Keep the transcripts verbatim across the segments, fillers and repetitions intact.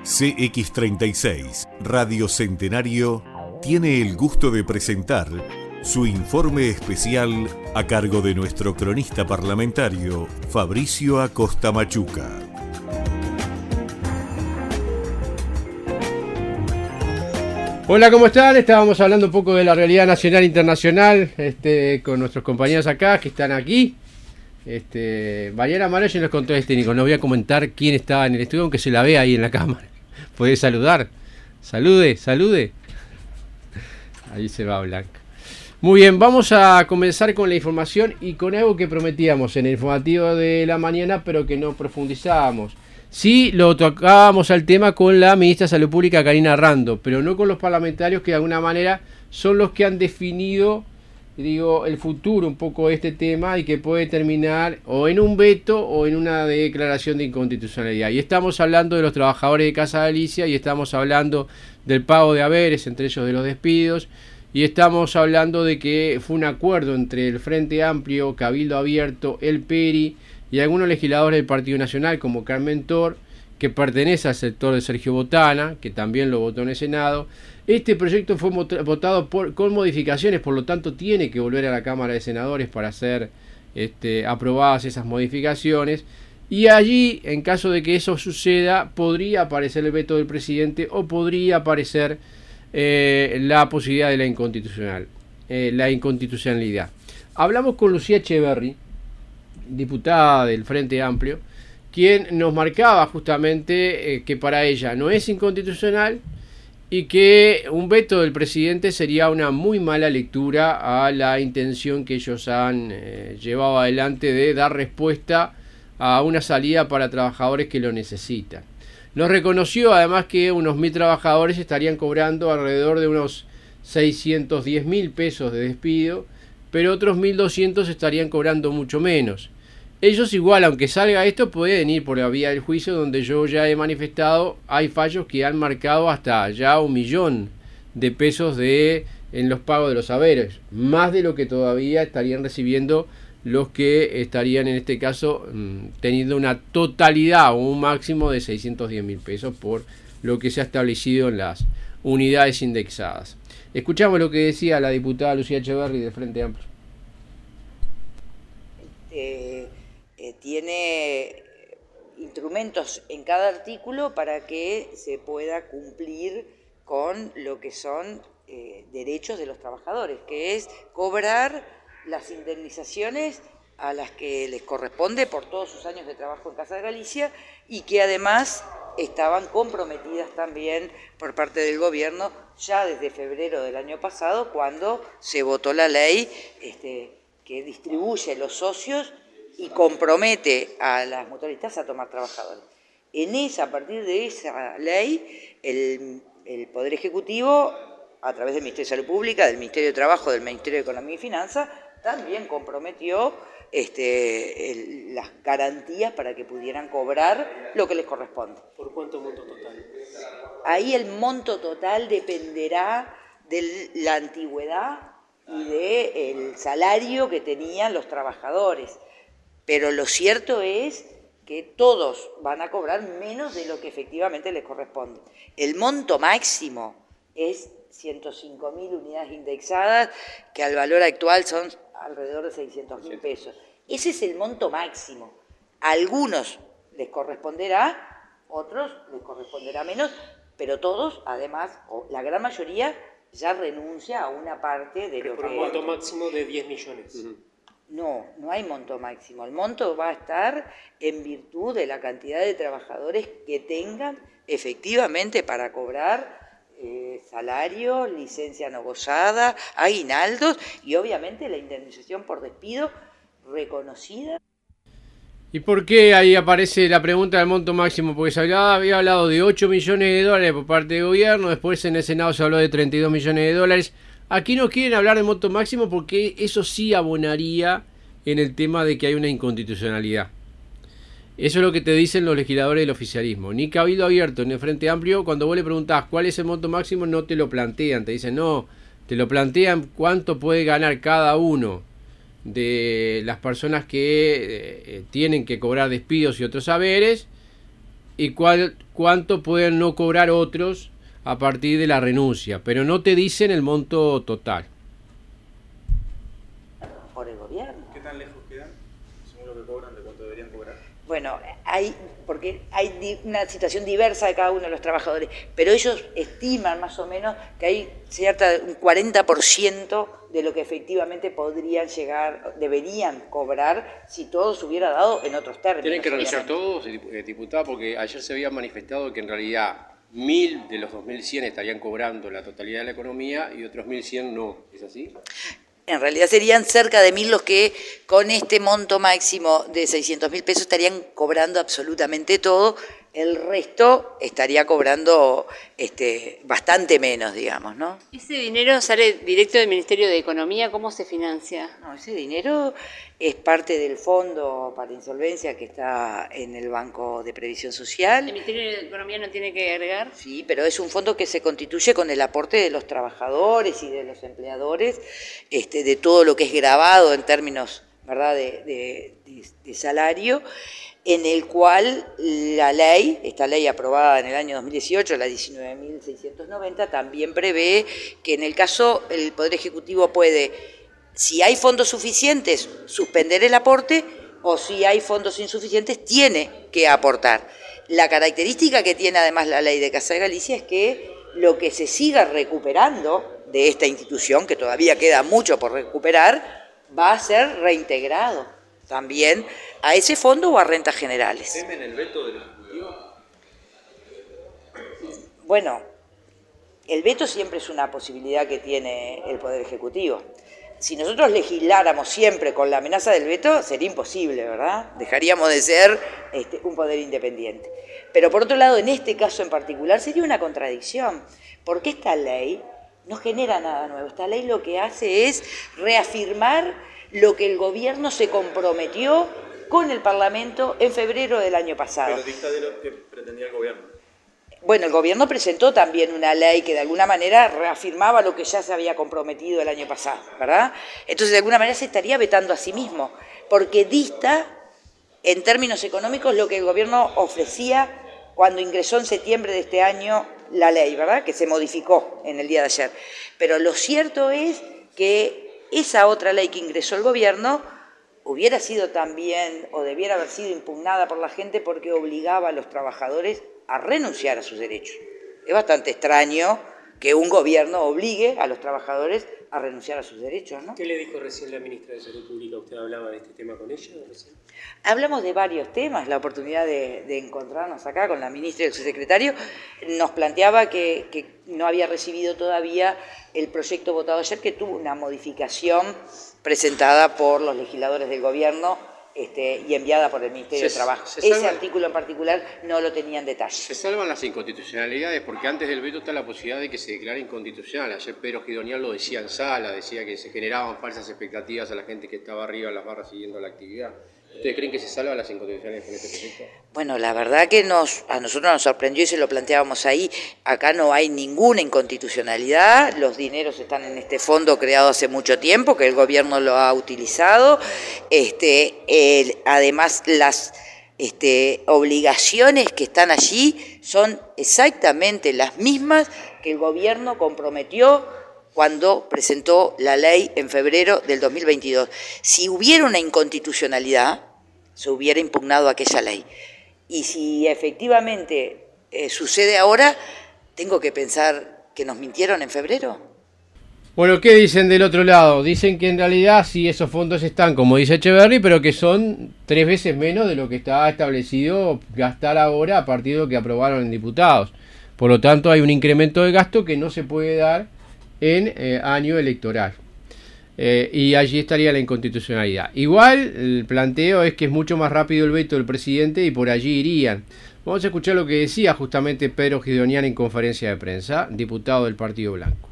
C X treinta y seis, Radio Centenario, tiene el gusto de presentar su informe especial a cargo de nuestro cronista parlamentario, Fabricio Acosta Machuca. Hola, ¿cómo están? Estábamos hablando un poco de la realidad nacional e internacional este, con nuestros compañeros acá que están aquí. Este, Mariana Marayo nos contó este técnico. No voy a comentar quién estaba en el estudio, aunque se la ve ahí en la cámara. Puede saludar. Salude, salude. Ahí se va Blanca. Muy bien, vamos a comenzar con la información y con algo que prometíamos en el informativo de la mañana, pero que no profundizábamos. Sí, lo tocábamos al tema con la ministra de Salud Pública, Karina Rando, pero no con los parlamentarios que de alguna manera son los que han definido, digo, el futuro un poco de este tema y que puede terminar o en un veto o en una declaración de inconstitucionalidad. Y estamos hablando de los trabajadores de Casa Galicia y estamos hablando del pago de haberes, entre ellos de los despidos, y estamos hablando de que fue un acuerdo entre el Frente Amplio, Cabildo Abierto, el Peri y algunos legisladores del Partido Nacional, como Carmen Tor, que pertenece al sector de Sergio Botana, que también lo votó en el Senado. Este proyecto fue votado por, con modificaciones, por lo tanto tiene que volver a la Cámara de Senadores para ser este, aprobadas esas modificaciones. Y allí, en caso de que eso suceda, podría aparecer el veto del presidente o podría aparecer eh, la posibilidad de la inconstitucional, eh, la inconstitucionalidad. Hablamos con Lucía Echeverri, diputada del Frente Amplio, quien nos marcaba justamente eh, que para ella no es inconstitucional y que un veto del presidente sería una muy mala lectura a la intención que ellos han eh, llevado adelante de dar respuesta a una salida para trabajadores que lo necesitan. Nos reconoció además que unos mil trabajadores estarían cobrando alrededor de unos seiscientos diez mil pesos de despido, pero otros mil doscientos estarían cobrando mucho menos. Ellos igual, aunque salga esto, pueden ir por la vía del juicio, donde yo ya he manifestado, hay fallos que han marcado hasta ya un millón de pesos de, en los pagos de los haberes, más de lo que todavía estarían recibiendo los que estarían en este caso teniendo una totalidad o un máximo de seiscientos diez mil pesos por lo que se ha establecido en las unidades indexadas. Escuchamos lo que decía la diputada Lucía Echeverri de Frente Amplio. Eh, eh, tiene instrumentos en cada artículo para que se pueda cumplir con lo que son eh, derechos de los trabajadores, que es cobrar las indemnizaciones a las que les corresponde por todos sus años de trabajo en Casa de Galicia y que además estaban comprometidas también por parte del gobierno ya desde febrero del año pasado, cuando se votó la ley este, que distribuye los socios y compromete a las mutualistas a tomar trabajadores. En esa, a partir de esa ley, el, el Poder Ejecutivo, a través del Ministerio de Salud Pública, del Ministerio de Trabajo, del Ministerio de Economía y Finanzas, también comprometió este, el, las garantías para que pudieran cobrar lo que les corresponde. ¿Por cuánto monto total? Ahí el monto total dependerá de la antigüedad y del salario que tenían los trabajadores. Pero lo cierto es que todos van a cobrar menos de lo que efectivamente les corresponde. El monto máximo es ciento cinco mil unidades indexadas, que al valor actual son alrededor de seiscientos mil pesos. Ese es el monto máximo. A algunos les corresponderá, otros les corresponderá menos, pero todos, además, o la gran mayoría, ya renuncia a una parte de pero lo por que... un monto máximo de diez millones. Uh-huh. No, no hay monto máximo. El monto va a estar en virtud de la cantidad de trabajadores que tengan efectivamente para cobrar eh, salario, licencia no gozada, aguinaldos y obviamente la indemnización por despido reconocida. ¿Y por qué ahí aparece la pregunta del monto máximo? Porque se hablaba, había hablado de ocho millones de dólares por parte del gobierno, después en el Senado se habló de treinta y dos millones de dólares. Aquí no quieren hablar de monto máximo porque eso sí abonaría en el tema de que hay una inconstitucionalidad. Eso es lo que te dicen los legisladores del oficialismo. Ni Cabildo Abierto ni el Frente Amplio, cuando vos le preguntás cuál es el monto máximo, no te lo plantean. Te dicen, no, te lo plantean cuánto puede ganar cada uno de las personas que eh, tienen que cobrar despidos y otros haberes y cuál, cuánto pueden no cobrar otros a partir de la renuncia, pero no te dicen el monto total. Por el gobierno. ¿Qué tan lejos quedan, según lo que cobran, de cuánto deberían cobrar? Bueno, hay, porque hay di, una situación diversa de cada uno de los trabajadores, pero ellos estiman más o menos que hay cierta un cuarenta por ciento de lo que efectivamente podrían llegar, deberían cobrar si todo se hubiera dado en otros términos. Tienen que renunciar todos, diputada, porque ayer se había manifestado que en realidad mil de los dos mil cien estarían cobrando la totalidad de la economía y otros mil cien no. ¿Es así? En realidad serían cerca de mil los que con este monto máximo de seiscientos mil pesos estarían cobrando absolutamente todo. El resto estaría cobrando este, bastante menos, digamos, ¿no? ¿Ese dinero sale directo del Ministerio de Economía? ¿Cómo se financia? No, ese dinero es parte del fondo para insolvencia que está en el Banco de Previsión Social. ¿El Ministerio de Economía no tiene que agregar? Sí, pero es un fondo que se constituye con el aporte de los trabajadores y de los empleadores, este, de todo lo que es grabado en términos, ¿verdad?, de, de, de, de salario, en el cual la ley, esta ley aprobada en el año dos mil dieciocho, la diecinueve mil seiscientos noventa, también prevé que en el caso el Poder Ejecutivo puede, si hay fondos suficientes, suspender el aporte, o si hay fondos insuficientes, tiene que aportar. La característica que tiene además la ley de Casa de Galicia es que lo que se siga recuperando de esta institución, que todavía queda mucho por recuperar, va a ser reintegrado también a ese fondo o a rentas generales. ¿Temen el veto del Ejecutivo? Bueno, el veto siempre es una posibilidad que tiene el Poder Ejecutivo. Si nosotros legisláramos siempre con la amenaza del veto, sería imposible, ¿verdad? Dejaríamos de ser este, un poder independiente. Pero por otro lado, en este caso en particular, sería una contradicción, porque esta ley no genera nada nuevo. Esta ley lo que hace es reafirmar lo que el gobierno se comprometió con el Parlamento en febrero del año pasado. Pero dicta de lo que pretendía el gobierno. Bueno, el gobierno presentó también una ley que de alguna manera reafirmaba lo que ya se había comprometido el año pasado, ¿verdad? Entonces, de alguna manera se estaría vetando a sí mismo, porque dista, en términos económicos, lo que el gobierno ofrecía cuando ingresó en septiembre de este año la ley, ¿verdad?, que se modificó en el día de ayer. Pero lo cierto es que esa otra ley que ingresó el gobierno hubiera sido también, o debiera haber sido impugnada por la gente porque obligaba a los trabajadores a renunciar a sus derechos. Es bastante extraño que un gobierno obligue a los trabajadores a renunciar a sus derechos, ¿no? ¿Qué le dijo recién la ministra de Salud Pública? ¿Usted hablaba de este tema con ella recién? Hablamos de varios temas, la oportunidad de, de encontrarnos acá con la ministra y el subsecretario nos planteaba que, que no había recibido todavía el proyecto votado ayer, que tuvo una modificación presentada por los legisladores del gobierno este, y enviada por el Ministerio se, de Trabajo. se Ese salva, artículo en particular no lo tenía en detalle. Se salvan las inconstitucionalidades porque antes del veto está la posibilidad de que se declare inconstitucional. Ayer Pedro Gidonian lo decía en sala, decía que se generaban falsas expectativas a la gente que estaba arriba en las barras siguiendo la actividad. ¿Ustedes creen que se salvan las inconstitucionalidades con este proyecto? Bueno, la verdad que nos, a nosotros nos sorprendió y se lo planteábamos ahí. Acá no hay ninguna inconstitucionalidad, los dineros están en este fondo creado hace mucho tiempo, que el gobierno lo ha utilizado. Este, el, además, las este, obligaciones que están allí son exactamente las mismas que el gobierno comprometió cuando presentó la ley en febrero del dos mil veintidós. Si hubiera una inconstitucionalidad, se hubiera impugnado aquella ley. Y si efectivamente eh, sucede ahora, tengo que pensar que nos mintieron en febrero. Bueno, ¿qué dicen del otro lado? Dicen que en realidad sí, esos fondos están, como dice Echeverri, pero que son tres veces menos de lo que está establecido gastar ahora a partir de lo que aprobaron en diputados. Por lo tanto, hay un incremento de gasto que no se puede dar en eh, año electoral. Eh, y allí estaría la inconstitucionalidad. Igual, el planteo es que es mucho más rápido el veto del presidente y por allí irían. Vamos a escuchar lo que decía justamente Pedro Gidonian en conferencia de prensa, diputado del Partido Blanco.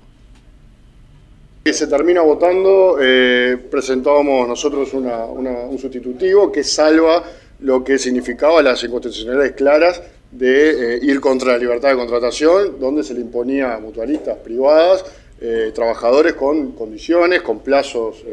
Que se termina votando, eh, presentábamos nosotros una, una, un sustitutivo que salva lo que significaba las inconstitucionalidades claras de eh, ir contra la libertad de contratación, donde se le imponía a mutualistas privadas, eh, trabajadores con condiciones, con plazos eh,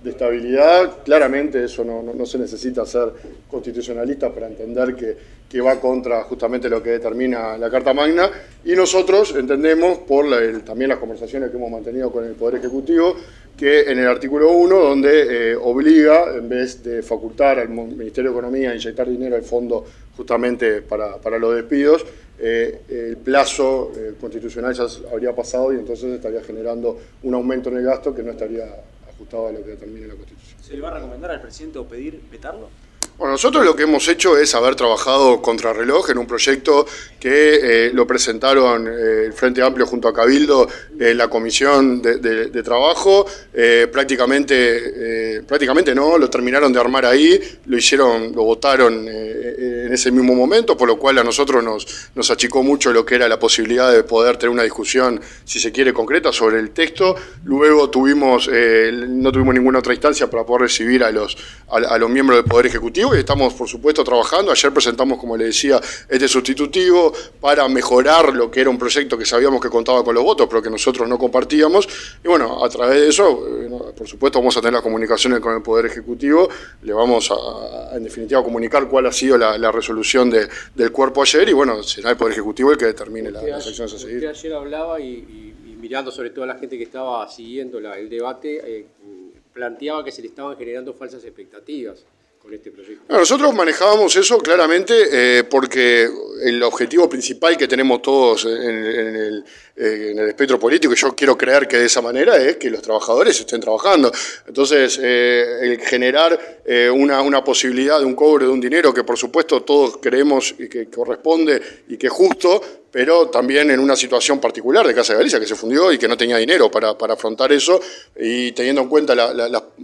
de estabilidad. Claramente eso no, no, no se necesita ser constitucionalista para entender que, que va contra justamente lo que determina la Carta Magna, y nosotros entendemos, por la, el, también las conversaciones que hemos mantenido con el Poder Ejecutivo, que en el artículo uno, donde eh, obliga, en vez de facultar al Ministerio de Economía a inyectar dinero al fondo justamente para, para los despidos, eh, el plazo eh, constitucional ya habría pasado y entonces estaría generando un aumento en el gasto que no estaría ajustado a lo que determina la Constitución. ¿Se le va a recomendar al presidente o pedir vetarlo? Bueno, nosotros lo que hemos hecho es haber trabajado contrarreloj en un proyecto que eh, lo presentaron eh, el Frente Amplio junto a Cabildo en eh, la Comisión de, de, de Trabajo. Eh, prácticamente, eh, prácticamente no, lo terminaron de armar ahí, lo hicieron, lo votaron eh, en ese mismo momento, por lo cual a nosotros nos, nos achicó mucho lo que era la posibilidad de poder tener una discusión, si se quiere, concreta sobre el texto. Luego tuvimos, eh, no tuvimos ninguna otra instancia para poder recibir a los, a, a los miembros del Poder Ejecutivo, y estamos, por supuesto, trabajando. Ayer presentamos, como le decía, este sustitutivo para mejorar lo que era un proyecto que sabíamos que contaba con los votos, pero que nosotros no compartíamos. Y bueno, a través de eso, eh, por supuesto, vamos a tener las comunicaciones con el Poder Ejecutivo. Le vamos a, en definitiva, a comunicar cuál ha sido la, la resolución de, del cuerpo ayer, y bueno, será el Poder Ejecutivo el que determine la, las acciones a seguir. Usted ayer hablaba y, y, y mirando sobre todo a la gente que estaba siguiendo la, el debate, eh, planteaba que se le estaban generando falsas expectativas con este proyecto. No, nosotros manejábamos eso claramente eh, porque el objetivo principal que tenemos todos en, en, el, eh, en el espectro político, y yo quiero creer que de esa manera, es que los trabajadores estén trabajando. Entonces, eh, el generar eh, una, una posibilidad de un cobro de un dinero que por supuesto todos creemos y que corresponde y que es justo, pero también en una situación particular de Casa de Galicia, que se fundió y que no tenía dinero para, para afrontar eso, y teniendo en cuenta las la, la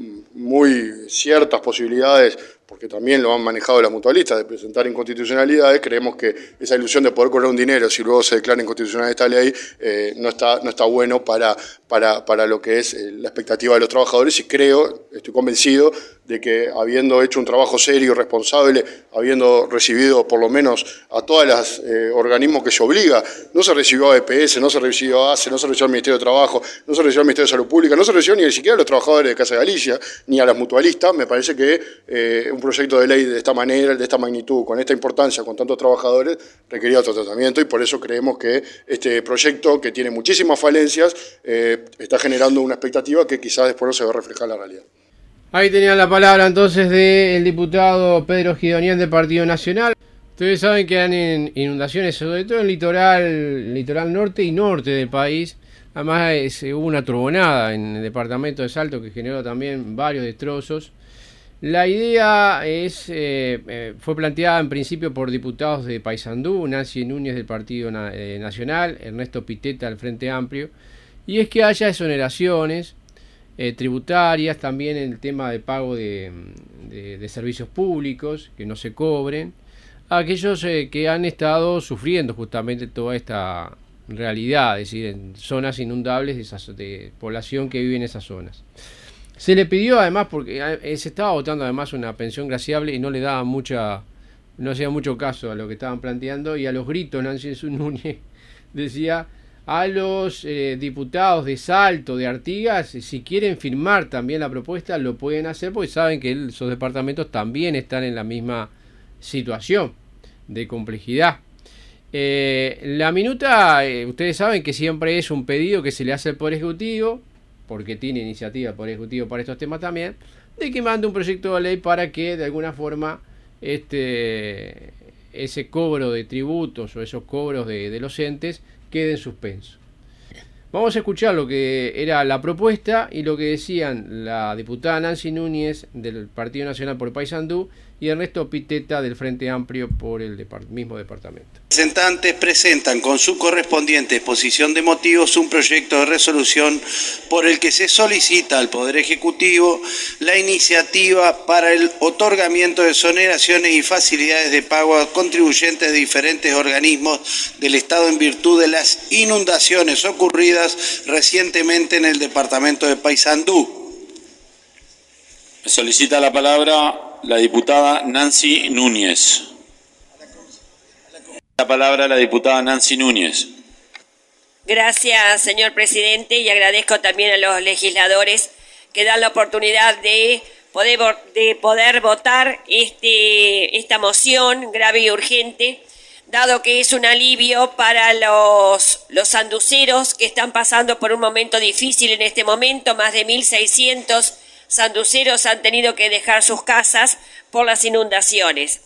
muy ciertas posibilidades, porque también lo han manejado las mutualistas, de presentar inconstitucionalidades, creemos que esa ilusión de poder cobrar un dinero si luego se declara inconstitucional esta ley eh, no está, no está bueno para, para, para lo que es la expectativa de los trabajadores, y creo, estoy convencido de que habiendo hecho un trabajo serio, responsable, habiendo recibido por lo menos a todos los eh, organismos que se obliga, no se recibió a E P S, no se recibió a A C E, no se recibió al Ministerio de Trabajo, no se recibió al Ministerio de Salud Pública, no se recibió ni siquiera a los trabajadores de Casa de Galicia, ni a las mutualistas. Me parece que eh, un proyecto de ley de esta manera, de esta magnitud, con esta importancia, con tantos trabajadores, requería otro tratamiento, y por eso creemos que este proyecto, que tiene muchísimas falencias, eh, está generando una expectativa que quizás después no se va a reflejar en la realidad. Ahí tenían la palabra entonces del diputado Pedro Gidonian del Partido Nacional. Ustedes saben que hay inundaciones, sobre todo en el litoral, litoral norte y norte del país. Además es, hubo una turbonada en el departamento de Salto que generó también varios destrozos. La idea es eh, eh, fue planteada en principio por diputados de Paysandú, Nancy Núñez del Partido Na- eh, Nacional, Ernesto Pitetta del Frente Amplio, y es que haya exoneraciones eh, tributarias, también el tema de pago de, de, de servicios públicos, que no se cobren, a aquellos eh, que han estado sufriendo justamente toda esta realidad, es decir, en zonas inundables de, esas, de población que vive en esas zonas. Se le pidió además, porque se estaba votando además una pensión graciable y no le daba mucha, no hacía mucho caso a lo que estaban planteando, y a los gritos Nancy Núñez decía a los eh, diputados de Salto, de Artigas, si quieren firmar también la propuesta lo pueden hacer, porque saben que esos departamentos también están en la misma situación de complejidad. Eh, la minuta, eh, ustedes saben que siempre es un pedido que se le hace al Poder Ejecutivo, porque tiene iniciativa por Ejecutivo para estos temas también, de que mande un proyecto de ley para que de alguna forma este ese cobro de tributos o esos cobros de, de los entes quede en suspenso. Vamos a escuchar lo que era la propuesta y lo que decían la diputada Nancy Núñez del Partido Nacional por Paysandú y Ernesto Pitetta del Frente Amplio por el depart- mismo departamento. Los representantes presentan con su correspondiente exposición de motivos un proyecto de resolución por el que se solicita al Poder Ejecutivo la iniciativa para el otorgamiento de exoneraciones y facilidades de pago a contribuyentes de diferentes organismos del Estado en virtud de las inundaciones ocurridas recientemente en el departamento de Paysandú. Solicita la palabra la diputada Nancy Núñez. La palabra la diputada Nancy Núñez. Gracias, señor presidente, y agradezco también a los legisladores que dan la oportunidad de poder, de poder votar este, esta moción grave y urgente, dado que es un alivio para los, los sanduceros que están pasando por un momento difícil en este momento. Más de mil seiscientos sanduceros han tenido que dejar sus casas por las inundaciones.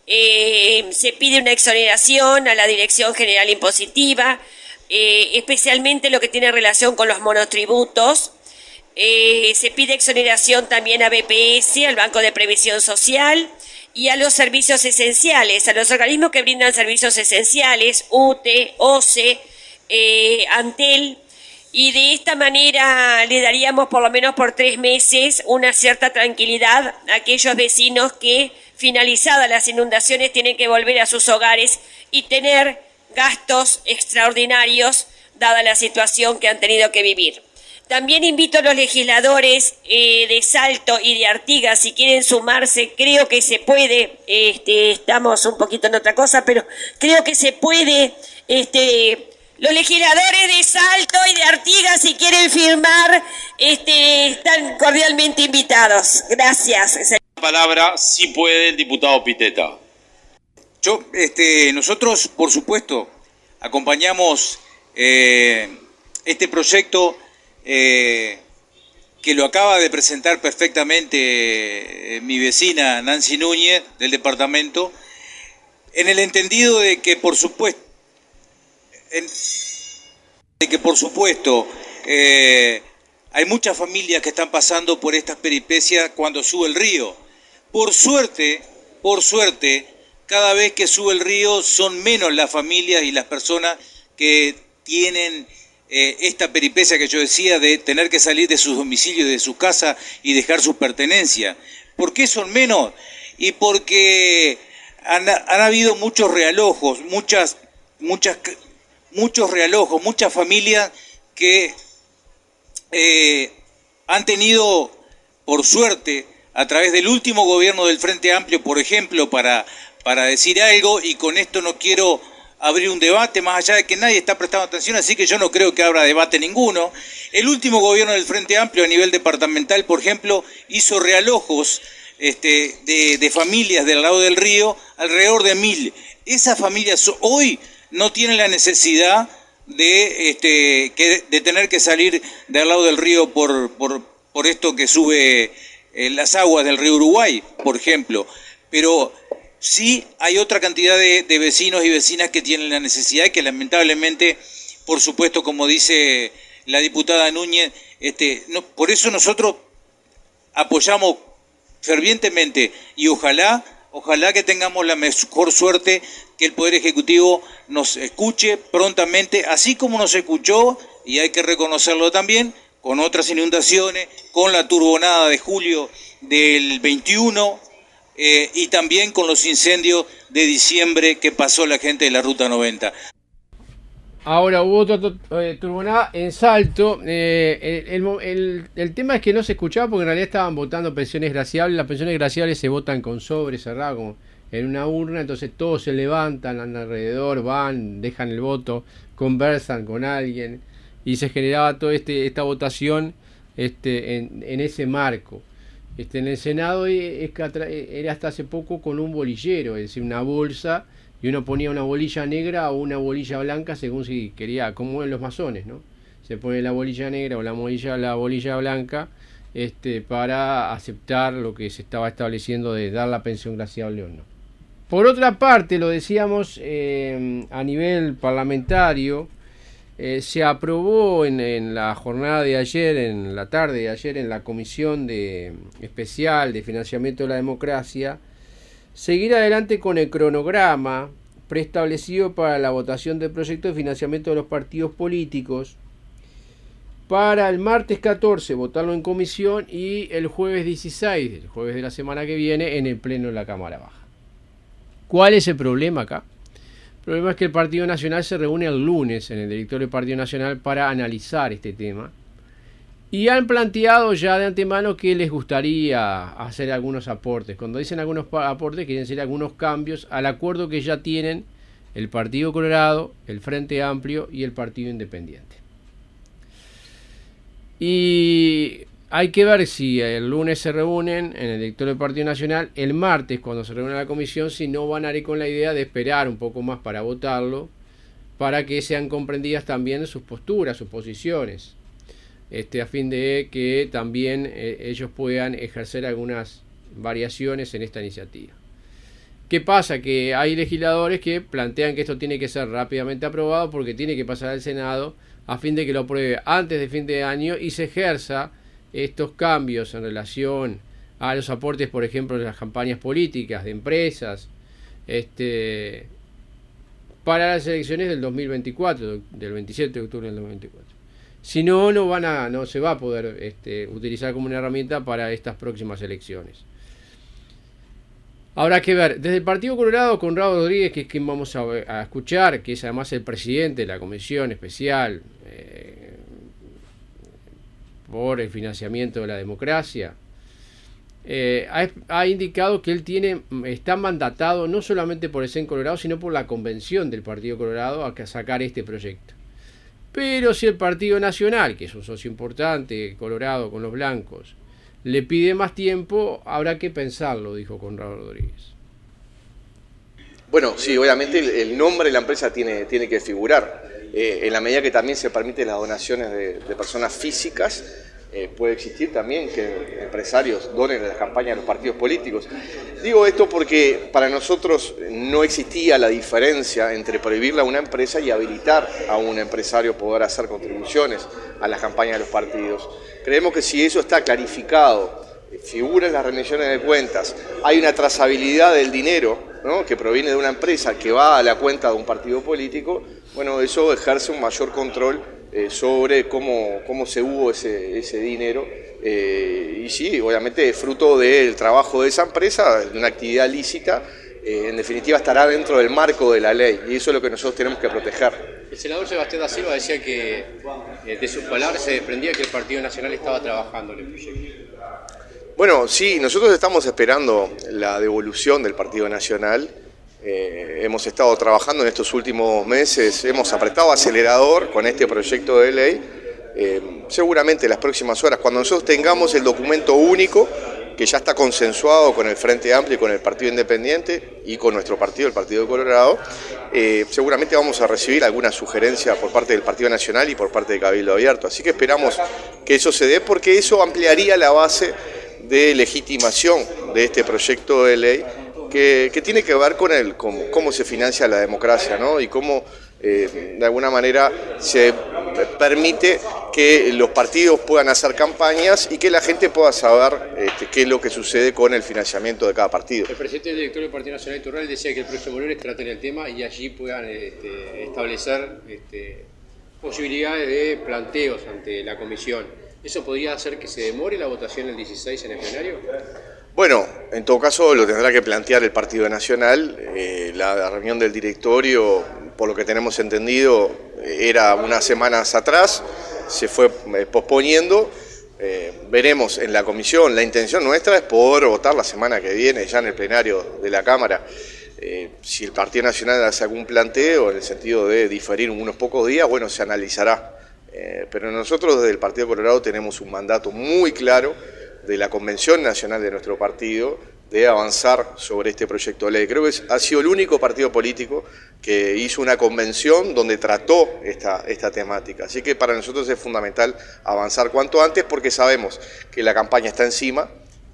Eh, se pide una exoneración a la Dirección General Impositiva, eh, especialmente lo que tiene relación con los monotributos. Eh, se pide exoneración también a B P S, al Banco de Previsión Social, y a los servicios esenciales, a los organismos que brindan servicios esenciales, U T E, O C E, eh, Antel, y de esta manera le daríamos por lo menos por tres meses una cierta tranquilidad a aquellos vecinos que, finalizadas las inundaciones, tienen que volver a sus hogares y tener gastos extraordinarios dada la situación que han tenido que vivir. También invito a los legisladores eh, de Salto y de Artigas, si quieren sumarse, creo que se puede, este, estamos un poquito en otra cosa, pero creo que se puede, este, los legisladores de Salto y de Artigas, si quieren firmar, este, están cordialmente invitados. Gracias. La palabra, si puede, el diputado Pitetta. Yo, este, nosotros, por supuesto, acompañamos eh, este proyecto Eh, que lo acaba de presentar perfectamente eh, mi vecina Nancy Núñez del departamento, en el entendido de que por supuesto en, de que por supuesto eh, hay muchas familias que están pasando por estas peripecias cuando sube el río. Por suerte, por suerte, cada vez que sube el río son menos las familias y las personas que tienen Eh, esta peripecia que yo decía de tener que salir de sus domicilios, de su casa y dejar sus pertenencias. ¿Por qué son menos? Y porque han, han habido muchos realojos, muchas, muchas, muchos realojos, muchas familias que eh, han tenido, por suerte, a través del último gobierno del Frente Amplio, por ejemplo, para, para decir algo, y con esto no quiero abrir un debate, más allá de que nadie está prestando atención, así que yo no creo que abra debate ninguno. El último gobierno del Frente Amplio a nivel departamental, por ejemplo, hizo realojos este, de, de familias del lado del río, alrededor de mil. Esas familias hoy no tienen la necesidad de, este, que, de tener que salir del lado del río por, por, por esto que sube eh, las aguas del río Uruguay, por ejemplo. Pero sí hay otra cantidad de, de vecinos y vecinas que tienen la necesidad y que lamentablemente, por supuesto, como dice la diputada Núñez, este, no, por eso nosotros apoyamos fervientemente y ojalá, ojalá que tengamos la mejor suerte, que el Poder Ejecutivo nos escuche prontamente, así como nos escuchó, y hay que reconocerlo también, con otras inundaciones, con la turbonada de julio del veintiuno, Eh, y también con los incendios de diciembre que pasó la gente de la Ruta noventa. Ahora hubo otra eh, turbonada en Salto. Eh, el, el, el tema es que no se escuchaba porque en realidad estaban votando pensiones graciables. Las pensiones graciables se votan con sobre cerrado, como en una urna. Entonces todos se levantan, andan alrededor, van, dejan el voto, conversan con alguien. Y se generaba toda este, esta votación este, en, en ese marco. Este, en el Senado era hasta hace poco con un bolillero, es decir, una bolsa, y uno ponía una bolilla negra o una bolilla blanca según si quería, como en los masones, ¿no? Se pone la bolilla negra o la bolilla, la bolilla blanca este, para aceptar lo que se estaba estableciendo de dar la pensión graciable o no. Por otra parte, lo decíamos eh, a nivel parlamentario, Eh, se aprobó en, en la jornada de ayer, en la tarde de ayer, en la Comisión de, Especial de Financiamiento de la Democracia, seguir adelante con el cronograma preestablecido para la votación del proyecto de financiamiento de los partidos políticos, para el martes catorce votarlo en comisión y el jueves dieciséis, el jueves de la semana que viene, en el pleno de la Cámara Baja. ¿Cuál es el problema acá? El problema es que el Partido Nacional se reúne el lunes en el directorio del Partido Nacional para analizar este tema y han planteado ya de antemano que les gustaría hacer algunos aportes. Cuando dicen algunos aportes, quieren decir algunos cambios al acuerdo que ya tienen el Partido Colorado, el Frente Amplio y el Partido Independiente. Y hay que ver si el lunes se reúnen en el directorio del Partido Nacional, el martes cuando se reúne la comisión, si no van a ir con la idea de esperar un poco más para votarlo, para que sean comprendidas también sus posturas, sus posiciones, este, a fin de que también eh, ellos puedan ejercer algunas variaciones en esta iniciativa. ¿Qué pasa? Que hay legisladores que plantean que esto tiene que ser rápidamente aprobado porque tiene que pasar al Senado a fin de que lo apruebe antes de fin de año y se ejerza estos cambios en relación a los aportes, por ejemplo, de las campañas políticas, de empresas, este, para las elecciones del dos mil veinticuatro, del veintisiete de octubre del dos mil veinticuatro. Si no, no, van a, no se va a poder este, utilizar como una herramienta para estas próximas elecciones. Habrá que ver, desde el Partido Colorado, Conrado Rodríguez, que es quien vamos a, a escuchar, que es además el presidente de la Comisión Especial eh, por el Financiamiento de la Democracia, eh, ha, ha indicado que él tiene está mandatado no solamente por el C E N Colorado, sino por la Convención del Partido Colorado a sacar este proyecto. Pero si el Partido Nacional, que es un socio importante, Colorado con los blancos, le pide más tiempo, habrá que pensarlo, dijo Conrado Rodríguez. Bueno, sí, obviamente el, el nombre de la empresa tiene, tiene que figurar. Eh, en la medida que también se permiten las donaciones de, de personas físicas, eh, puede existir también que empresarios donen a las campañas de los partidos políticos. Digo esto porque para nosotros no existía la diferencia entre prohibirle a una empresa y habilitar a un empresario poder hacer contribuciones a las campañas de los partidos. Creemos que si eso está clarificado, figura en las rendiciones de cuentas, hay una trazabilidad del dinero, ¿no?, que proviene de una empresa que va a la cuenta de un partido político, bueno, eso ejerce un mayor control eh, sobre cómo, cómo se hubo ese, ese dinero. Eh, y sí, obviamente es fruto del trabajo de esa empresa, de una actividad lícita, eh, en definitiva estará dentro del marco de la ley y eso es lo que nosotros tenemos que proteger. El senador Sebastián da Silva decía que eh, de sus palabras se desprendía que el Partido Nacional estaba trabajando en el proyecto. Bueno, sí, nosotros estamos esperando la devolución del Partido Nacional. Eh, hemos estado trabajando en estos últimos meses, hemos apretado acelerador con este proyecto de ley. Eh, seguramente en las próximas horas, cuando nosotros tengamos el documento único, que ya está consensuado con el Frente Amplio y con el Partido Independiente y con nuestro partido, el Partido de Colorado, eh, seguramente vamos a recibir alguna sugerencia por parte del Partido Nacional y por parte de Cabildo Abierto. Así que esperamos que eso se dé porque eso ampliaría la base de legitimación de este proyecto de ley que, que tiene que ver con, el, con cómo se financia la democracia, ¿no? Y cómo eh, de alguna manera se permite que los partidos puedan hacer campañas y que la gente pueda saber este, qué es lo que sucede con el financiamiento de cada partido. El presidente del directorio del Partido Nacional Iturralde decía que el próximo lunes traten el tema y allí puedan este, establecer este, posibilidades de planteos ante la comisión. ¿Eso podría hacer que se demore la votación el dieciséis en el plenario? Bueno, en todo caso lo tendrá que plantear el Partido Nacional. Eh, la, la reunión del directorio, por lo que tenemos entendido, era unas semanas atrás, se fue eh, posponiendo. Eh, veremos en la comisión, la intención nuestra es poder votar la semana que viene, ya en el plenario de la Cámara. Eh, si el Partido Nacional hace algún planteo en el sentido de diferir unos pocos días, bueno, se analizará. Eh, pero nosotros desde el Partido Colorado tenemos un mandato muy claro de la Convención Nacional de nuestro partido de avanzar sobre este proyecto de ley. Creo que es, ha sido el único partido político que hizo una convención donde trató esta, esta temática. Así que para nosotros es fundamental avanzar cuanto antes porque sabemos que la campaña está encima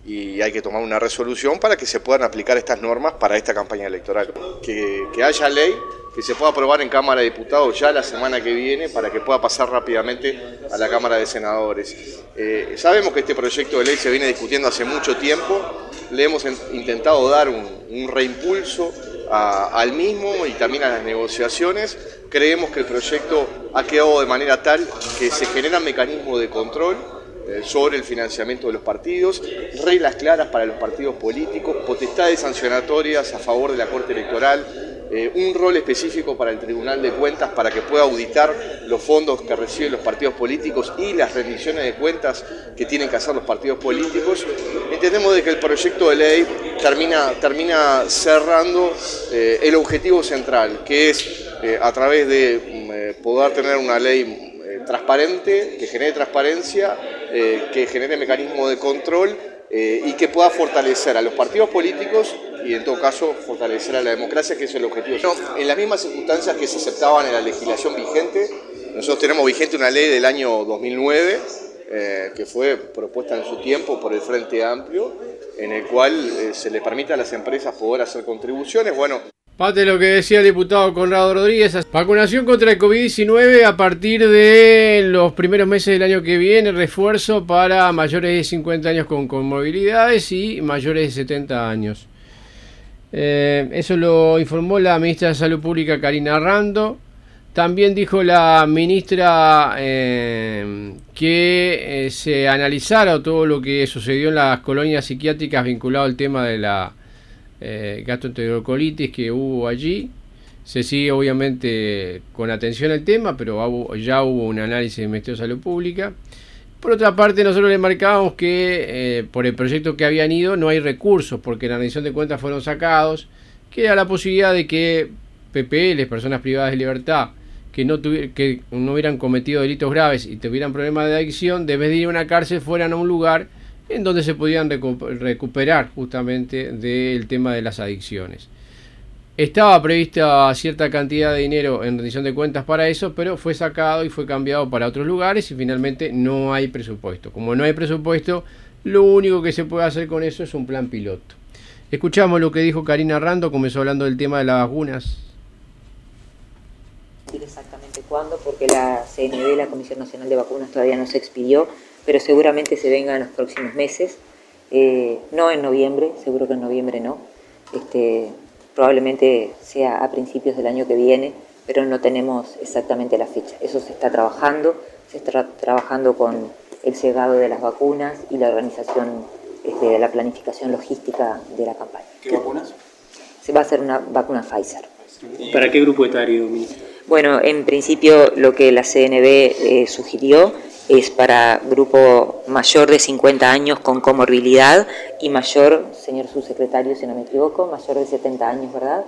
y hay que tomar una resolución para que se puedan aplicar estas normas para esta campaña electoral. Que, que haya ley, que se pueda aprobar en Cámara de Diputados ya la semana que viene para que pueda pasar rápidamente a la Cámara de Senadores. Eh, sabemos que este proyecto de ley se viene discutiendo hace mucho tiempo, le hemos intentado dar un, un reimpulso a, al mismo y también a las negociaciones. Creemos que el proyecto ha quedado de manera tal que se generan mecanismos de control sobre el financiamiento de los partidos, reglas claras para los partidos políticos, potestades sancionatorias a favor de la Corte Electoral, eh, un rol específico para el Tribunal de Cuentas para que pueda auditar los fondos que reciben los partidos políticos y las rendiciones de cuentas que tienen que hacer los partidos políticos. Entendemos de que el proyecto de ley termina, termina cerrando eh, el objetivo central, que es eh, a través de eh, poder tener una ley eh, transparente, que genere transparencia, eh, que genere mecanismos de control eh, y que pueda fortalecer a los partidos políticos y en todo caso fortalecer a la democracia, que es el objetivo. No, en las mismas circunstancias que se aceptaban en la legislación vigente, nosotros tenemos vigente una ley del año dos mil nueve, eh, que fue propuesta en su tiempo por el Frente Amplio, en el cual eh, se le permite a las empresas poder hacer contribuciones. Bueno, parte de lo que decía el diputado Conrado Rodríguez, vacunación contra el COVID diecinueve a partir de los primeros meses del año que viene, refuerzo para mayores de cincuenta años con comorbilidades y mayores de setenta años. Eh, eso lo informó la ministra de Salud Pública, Karina Rando. También dijo la ministra eh, que eh, se analizara todo lo que sucedió en las colonias psiquiátricas vinculado al tema de la eh, gastroenterocolitis que hubo allí. Se sigue obviamente con atención al tema, pero ya hubo un análisis del Ministerio de Salud Pública. Por otra parte, nosotros le marcábamos que eh, por el proyecto que habían ido no hay recursos, porque la rendición de cuentas fueron sacados, que era la posibilidad de que P P L, personas privadas de libertad, que no, que no hubieran cometido delitos graves y tuvieran problemas de adicción, de vez de ir a una cárcel, fueran a un lugar en donde se podían recu recuperar justamente del tema de las adicciones. Estaba prevista cierta cantidad de dinero en rendición de cuentas para eso, pero fue sacado y fue cambiado para otros lugares y finalmente no hay presupuesto. Como no hay presupuesto, lo único que se puede hacer con eso es un plan piloto. Escuchamos lo que dijo Karina Rando, comenzó hablando del tema de las vacunas. Exactamente cuándo, porque la C N V, la Comisión Nacional de Vacunas, todavía no se expidió, pero seguramente se venga en los próximos meses, eh, no en noviembre, seguro que en noviembre no, este, probablemente sea a principios del año que viene, pero no tenemos exactamente la fecha. Eso se está trabajando, se está trabajando con el cegado de las vacunas y la organización este, de la planificación logística de la campaña. ¿Qué vacunas? Se va a hacer una vacuna Pfizer. ¿Para qué grupo etario, ministro? Bueno, en principio lo que la C N V eh, sugirió es para grupo mayor de cincuenta años con comorbilidad y mayor, señor subsecretario, si no me equivoco, mayor de setenta años, ¿verdad?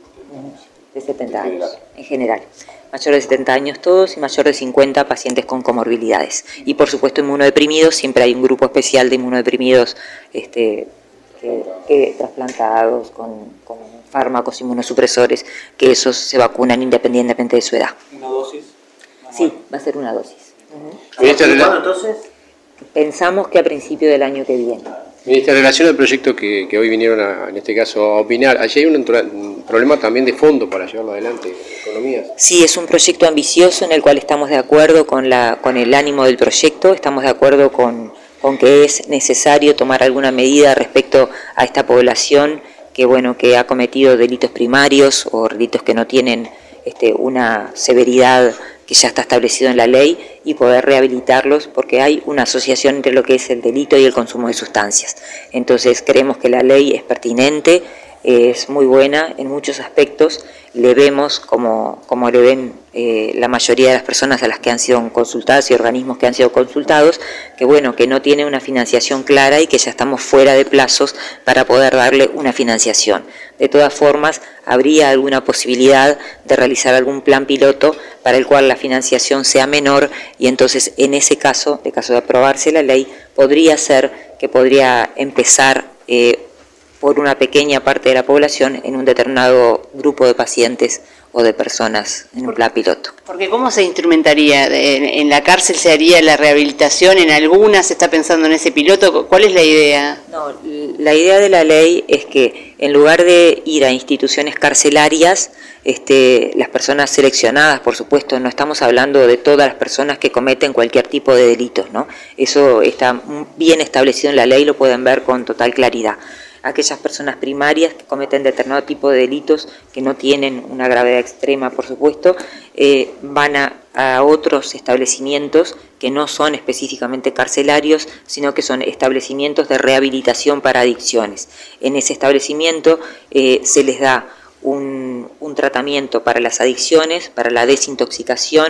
De setenta años, en general. Mayor de setenta años todos y mayor de cincuenta pacientes con comorbilidades. Y por supuesto inmunodeprimidos, siempre hay un grupo especial de inmunodeprimidos este, que, que trasplantados con... con fármacos inmunosupresores, que esos se vacunan independientemente de su edad. ¿Una dosis? Sí, va a ser una dosis. Uh-huh. Ministra, ¿Cuándo entonces? Pensamos que a principio del año que viene. Ministra, en relación al proyecto que, que hoy vinieron a, en este caso a opinar, allí hay un, un problema también de fondo para llevarlo adelante, economía. Sí, es un proyecto ambicioso en el cual estamos de acuerdo con, la, con el ánimo del proyecto, estamos de acuerdo con, con que es necesario tomar alguna medida respecto a esta población que bueno que ha cometido delitos primarios o delitos que no tienen este, una severidad que ya está establecido en la ley y poder rehabilitarlos porque hay una asociación entre lo que es el delito y el consumo de sustancias. Entonces creemos que la ley es pertinente, es muy buena en muchos aspectos, le vemos como, como le ven eh, la mayoría de las personas a las que han sido consultadas y organismos que han sido consultados, que bueno, que no tiene una financiación clara y que ya estamos fuera de plazos para poder darle una financiación. De todas formas, habría alguna posibilidad de realizar algún plan piloto para el cual la financiación sea menor y entonces en ese caso, en caso de aprobarse la ley, podría ser que podría empezar eh, por una pequeña parte de la población en un determinado grupo de pacientes o de personas en un plan piloto. Porque ¿cómo se instrumentaría? ¿En, en la cárcel se haría la rehabilitación? ¿En algunas se está pensando en ese piloto? ¿Cuál es la idea? No, la idea de la ley es que en lugar de ir a instituciones carcelarias, este, las personas seleccionadas, por supuesto, no estamos hablando de todas las personas que cometen cualquier tipo de delitos, ¿no? Eso está bien establecido en la ley, lo pueden ver con total claridad. Aquellas personas primarias que cometen determinado tipo de delitos que no tienen una gravedad extrema, por supuesto, eh, van a, a otros establecimientos que no son específicamente carcelarios, sino que son establecimientos de rehabilitación para adicciones. En ese establecimiento eh, se les da un, un tratamiento para las adicciones, para la desintoxicación,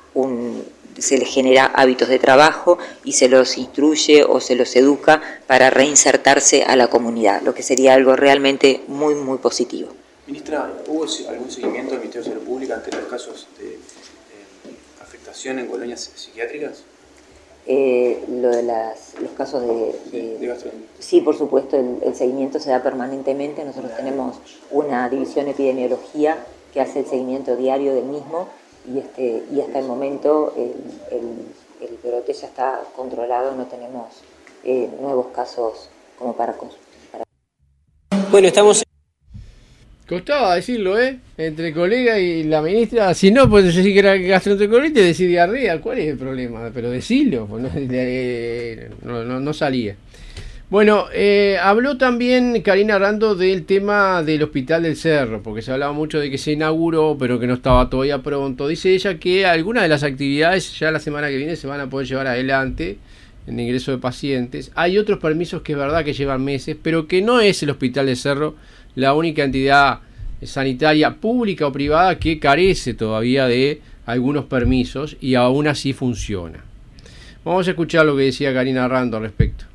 un se les genera hábitos de trabajo y se los instruye o se los educa para reinsertarse a la comunidad, lo que sería algo realmente muy, muy positivo. Ministra, ¿hubo algún seguimiento del Ministerio de Salud Pública ante los casos de eh, afectación en colonias psiquiátricas? Eh, lo de las, los casos de, de, de gastronomía. Sí, por supuesto, el, el seguimiento se da permanentemente. Nosotros tenemos una división de epidemiología que hace el seguimiento diario del mismo y, este, y hasta el momento el, el, el brote ya está controlado, no tenemos eh, nuevos casos como para, para... Bueno, estamos... Costaba decirlo, ¿eh? Entre el colega y la ministra, si no, pues decir que era gastroenterolitis, decir diarrea, ¿cuál es el problema? Pero decirlo, pues no, no, no, no salía. Bueno, eh, habló también Karina Rando del tema del Hospital del Cerro, porque se hablaba mucho de que se inauguró, pero que no estaba todavía pronto. Dice ella que algunas de las actividades ya la semana que viene se van a poder llevar adelante en ingreso de pacientes. Hay otros permisos que es verdad que llevan meses, pero que no es el Hospital del Cerro la única entidad sanitaria pública o privada que carece todavía de algunos permisos y aún así funciona. Vamos a escuchar lo que decía Karina Rando al respecto.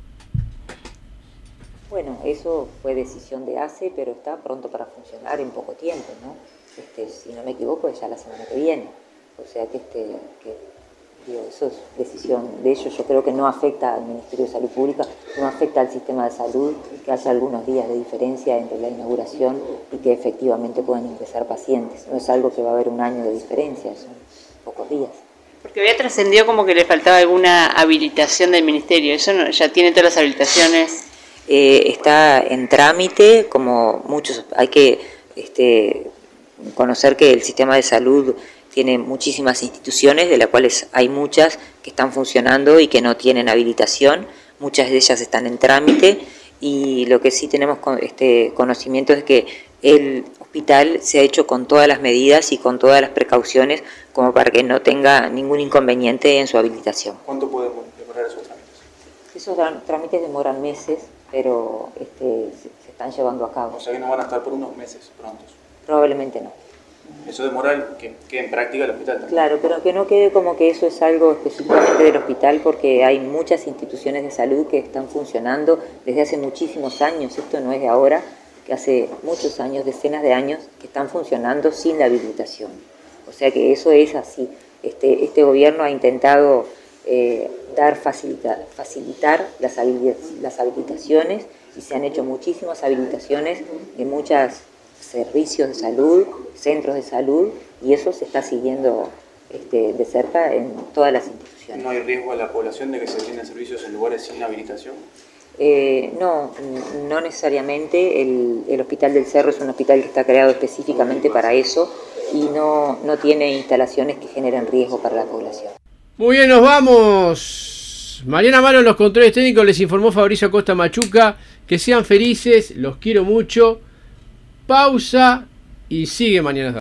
Bueno, eso fue decisión de A C E, pero está pronto para funcionar en poco tiempo, ¿no? Este, si no me equivoco, es ya la semana que viene. O sea que, este, que digo, eso es decisión de ellos. Yo creo que no afecta al Ministerio de Salud Pública, no afecta al sistema de salud, que haya algunos días de diferencia entre la inauguración y que efectivamente puedan ingresar pacientes. No es algo que va a haber un año de diferencia, son pocos días. Porque había trascendido como que le faltaba alguna habilitación del Ministerio. ¿Eso no, ya tiene todas las habilitaciones? Eh, está en trámite, como muchos, hay que este, conocer que el sistema de salud tiene muchísimas instituciones, de las cuales hay muchas que están funcionando y que no tienen habilitación, muchas de ellas están en trámite, y lo que sí tenemos este conocimiento es que el hospital se ha hecho con todas las medidas y con todas las precauciones como para que no tenga ningún inconveniente en su habilitación. ¿Cuánto puede demorar esos trámites? Esos trámites demoran meses, pero este, se, se están llevando a cabo. O sea que no van a estar por unos meses prontos. Probablemente no. Eso demora que quede en práctica el hospital también. Claro, pero que no quede como que eso es algo específicamente del hospital, porque hay muchas instituciones de salud que están funcionando desde hace muchísimos años. Esto no es de ahora, que hace muchos años, decenas de años, que están funcionando sin la habilitación. O sea que eso es así. Este, este gobierno ha intentado eh, dar facilita, facilitar las, habilit las habilitaciones y se han hecho muchísimas habilitaciones de muchos servicios de salud, centros de salud, y eso se está siguiendo este, de cerca en todas las instituciones. ¿No hay riesgo a la población de que se brinden servicios en lugares sin habilitación? Eh, no, no necesariamente. El, el Hospital del Cerro es un hospital que está creado específicamente para eso y no, no tiene instalaciones que generen riesgo para la población. Muy bien, nos vamos. Mariana Malo en los controles técnicos, les informó Fabricio Acosta Machuca. Que sean felices, los quiero mucho. Pausa y sigue Mañana.